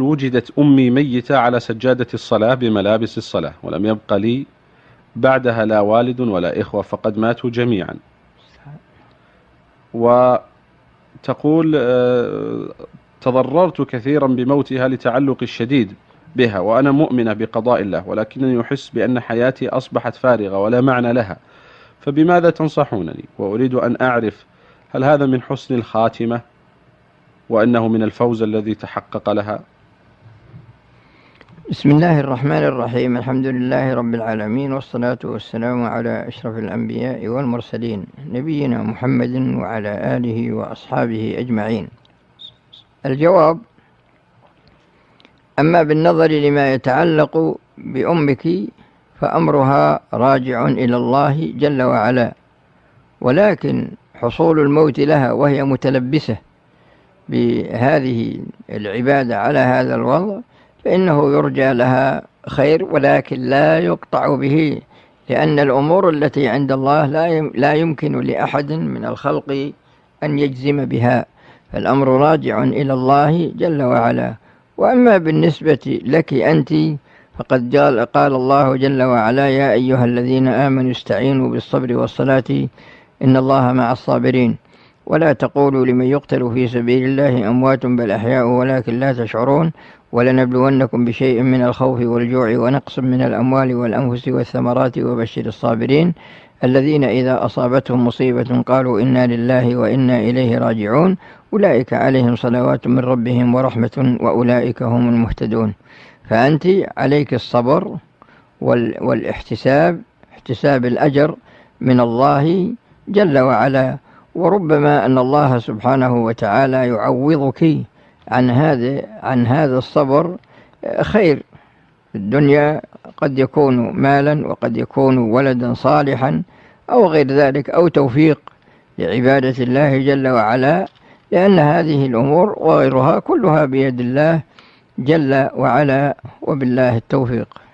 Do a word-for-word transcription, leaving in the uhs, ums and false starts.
وجدت أمي ميتة على سجادة الصلاة بملابس الصلاة، ولم يبق لي بعدها لا والد ولا إخوة فقد ماتوا جميعا. وتقول تضررت كثيرا بموتها لتعلق الشديد بها، وأنا مؤمنة بقضاء الله، ولكنني أحس بأن حياتي أصبحت فارغة ولا معنى لها، فبماذا تنصحونني؟ وأريد أن أعرف هل هذا من حسن الخاتمة وأنه من الفوز الذي تحقق لها؟ بسم الله الرحمن الرحيم. الحمد لله رب العالمين، والصلاة والسلام على أشرف الأنبياء والمرسلين، نبينا محمد وعلى آله وأصحابه أجمعين. الجواب: أما بالنظر لما يتعلق بأمك فأمرها راجع إلى الله جل وعلا، ولكن حصول الموت لها وهي متلبسة بهذه العبادة على هذا الوضع فإنه يرجى لها خير، ولكن لا يقطع به، لأن الأمور التي عند الله لا يمكن لأحد من الخلق أن يجزم بها، فالأمر راجع إلى الله جل وعلا. وأما بالنسبة لك أنت فقد قال الله جل وعلا: يا أيها الذين آمنوا استعينوا بالصبر والصلاة إن الله مع الصابرين، ولا تقولوا لمن يقتل في سبيل الله أموات بل أحياء ولكن لا تشعرون، ولنبلونكم بشيء من الخوف والجوع ونقص من الأموال والأنفس والثمرات وبشر الصابرين الذين إذا أصابتهم مصيبة قالوا إنا لله وإنا إليه راجعون أولئك عليهم صلوات من ربهم ورحمة وأولئك هم المهتدون. فأنت عليك الصبر والاحتساب، احتساب الأجر من الله جل وعلا، وربما أن الله سبحانه وتعالى يعوضك عن هذا عن هذا الصبر خير في الدنيا، قد يكون مالا وقد يكون ولدا صالحا أو غير ذلك، أو توفيق لعبادة الله جل وعلا، لأن هذه الأمور وغيرها كلها بيد الله جل وعلا، وبالله التوفيق.